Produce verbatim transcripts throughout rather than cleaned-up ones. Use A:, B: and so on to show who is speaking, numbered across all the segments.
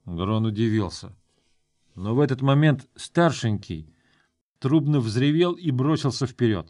A: Грон удивился. Но в этот момент старшенький трубно взревел и бросился вперед.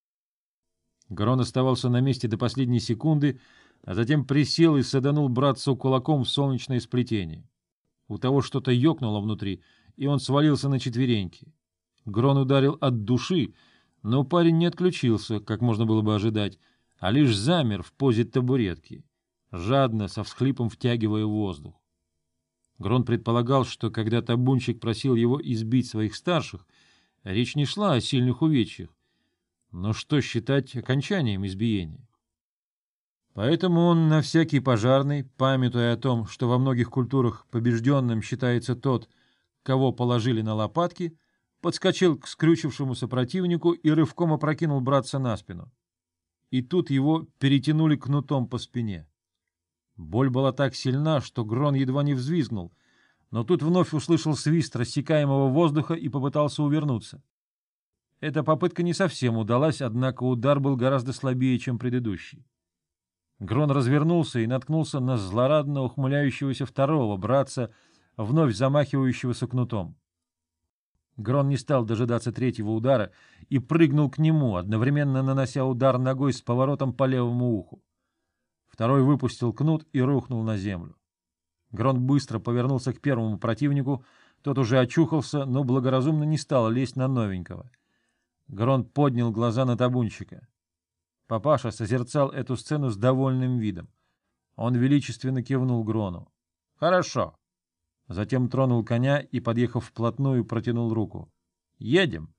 A: Грон оставался на месте до последней секунды, а затем присел и саданул братцу кулаком в солнечное сплетение. У того что-то ёкнуло внутри, и он свалился на четвереньки. Грон ударил от души, но парень не отключился, как можно было бы ожидать, а лишь замер в позе табуретки, жадно, со всхлипом втягивая воздух. Грон предполагал, что когда табунщик просил его избить своих старших, речь не шла о сильных увечьях, но что считать окончанием избиения? Поэтому он на всякий пожарный, памятуя о том, что во многих культурах побежденным считается тот, кого положили на лопатки, подскочил к скрючившемуся противнику и рывком опрокинул братца на спину. И тут его перетянули кнутом по спине. Боль была так сильна, что Грон едва не взвизгнул, но тут вновь услышал свист рассекаемого воздуха и попытался увернуться. Эта попытка не совсем удалась, однако удар был гораздо слабее, чем предыдущий. Грон развернулся и наткнулся на злорадно ухмыляющегося второго братца, вновь замахивающегося кнутом. Грон не стал дожидаться третьего удара и прыгнул к нему, одновременно нанося удар ногой с поворотом по левому уху. Второй выпустил кнут и рухнул на землю. Грон быстро повернулся к первому противнику, тот уже очухался, но благоразумно не стал лезть на новенького. Грон поднял глаза на табунщика. Папаша созерцал эту сцену с довольным видом. Он величественно кивнул Грону. — Хорошо. Затем тронул коня и, подъехав вплотную, протянул руку. — Едем.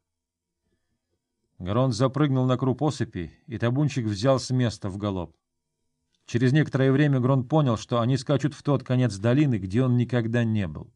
A: Грон запрыгнул на круп осыпи, и табунщик взял с места в галоп. Через некоторое время Грон понял, что они скачут в тот конец долины, где он никогда не был.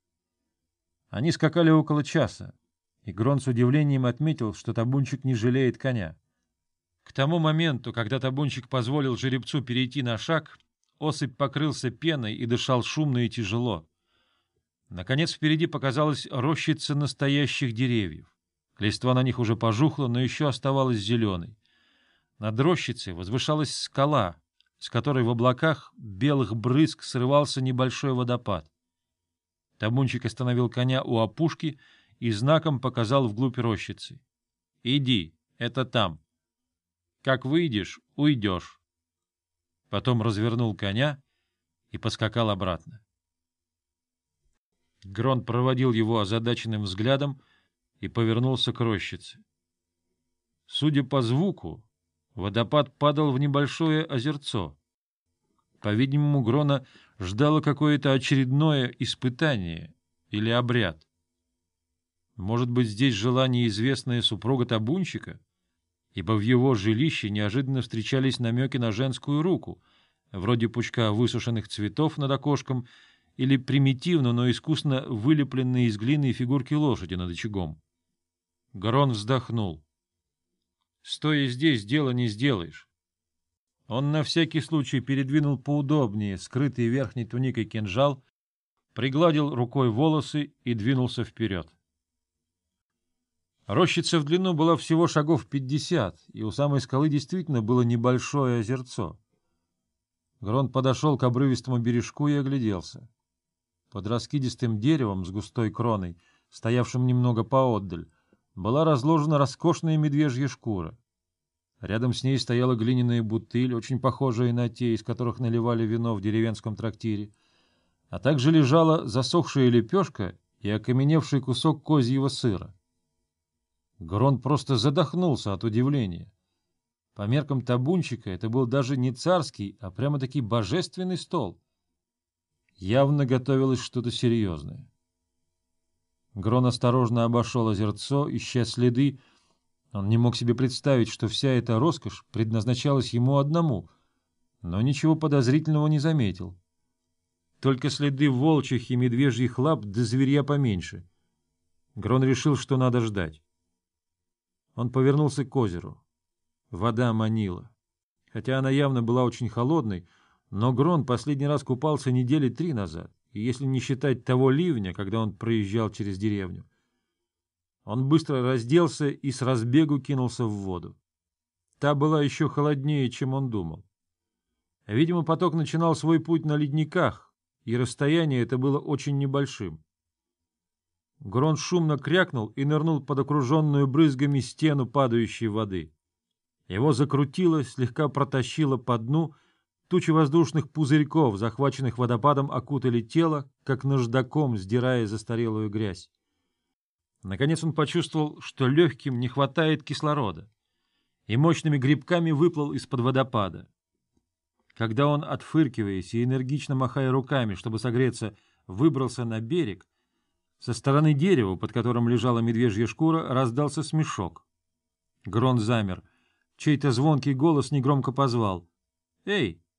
A: Они скакали около часа, и Грон с удивлением отметил, что табунщик не жалеет коня. К тому моменту, когда табунщик позволил жеребцу перейти на шаг, осыпь покрылся пеной и дышал шумно и тяжело. Наконец впереди показалась рощица настоящих деревьев. Листва на них уже пожухла, но еще оставалась зеленой. Над рощицей возвышалась скала, с которой в облаках белых брызг срывался небольшой водопад. Табунщик остановил коня у опушки и знаком показал вглубь рощицы. — Иди, это там. Как выйдешь, уйдешь. Потом развернул коня и поскакал обратно. Грон проводил его озадаченным взглядом и повернулся к рощице. Судя по звуку, водопад падал в небольшое озерцо. По-видимому, Грона ждало какое-то очередное испытание или обряд. Может быть, здесь жила неизвестная супруга табунщика, ибо в его жилище неожиданно встречались намеки на женскую руку, вроде пучка высушенных цветов над окошком или примитивно, но искусно вылепленные из глины фигурки лошади над очагом. Грон вздохнул. Стоя здесь, дело не сделаешь. Он на всякий случай передвинул поудобнее скрытый верхней туникой кинжал, пригладил рукой волосы и двинулся вперед. Рощица в длину была всего шагов пятьдесят, и у самой скалы действительно было небольшое озерцо. Грон подошел к обрывистому бережку и огляделся. Под раскидистым деревом с густой кроной, стоявшим немного поотдаль, была разложена роскошная медвежья шкура. Рядом с ней стояла глиняная бутыль, очень похожая на те, из которых наливали вино в деревенском трактире, а также лежала засохшая лепешка и окаменевший кусок козьего сыра. Грон просто задохнулся от удивления. По меркам табунщика это был даже не царский, а прямо-таки божественный стол. Явно готовилось что-то серьезное. Грон осторожно обошел озерцо, ища следы. Он не мог себе представить, что вся эта роскошь предназначалась ему одному, но ничего подозрительного не заметил. Только следы волчьих и медвежьих лап да зверья поменьше. Грон решил, что надо ждать. Он повернулся к озеру. Вода манила. Хотя она явно была очень холодной, но Грон последний раз купался недели три назад, и если не считать того ливня, когда он проезжал через деревню. Он быстро разделся и с разбегу кинулся в воду. Та была еще холоднее, чем он думал. Видимо, поток начинал свой путь на ледниках, и расстояние это было очень небольшим. Грон шумно крякнул и нырнул под окруженную брызгами стену падающей воды. Его закрутило, слегка протащило по дну, тучи воздушных пузырьков, захваченных водопадом, окутали тело, как наждаком, сдирая застарелую грязь. Наконец он почувствовал, что легким не хватает кислорода, и мощными грибками выплыл из-под водопада. Когда он, отфыркиваясь и энергично махая руками, чтобы согреться, выбрался на берег, со стороны дерева, под которым лежала медвежья шкура, раздался смешок. Грон замер. Чей-то звонкий голос негромко позвал: «Эй,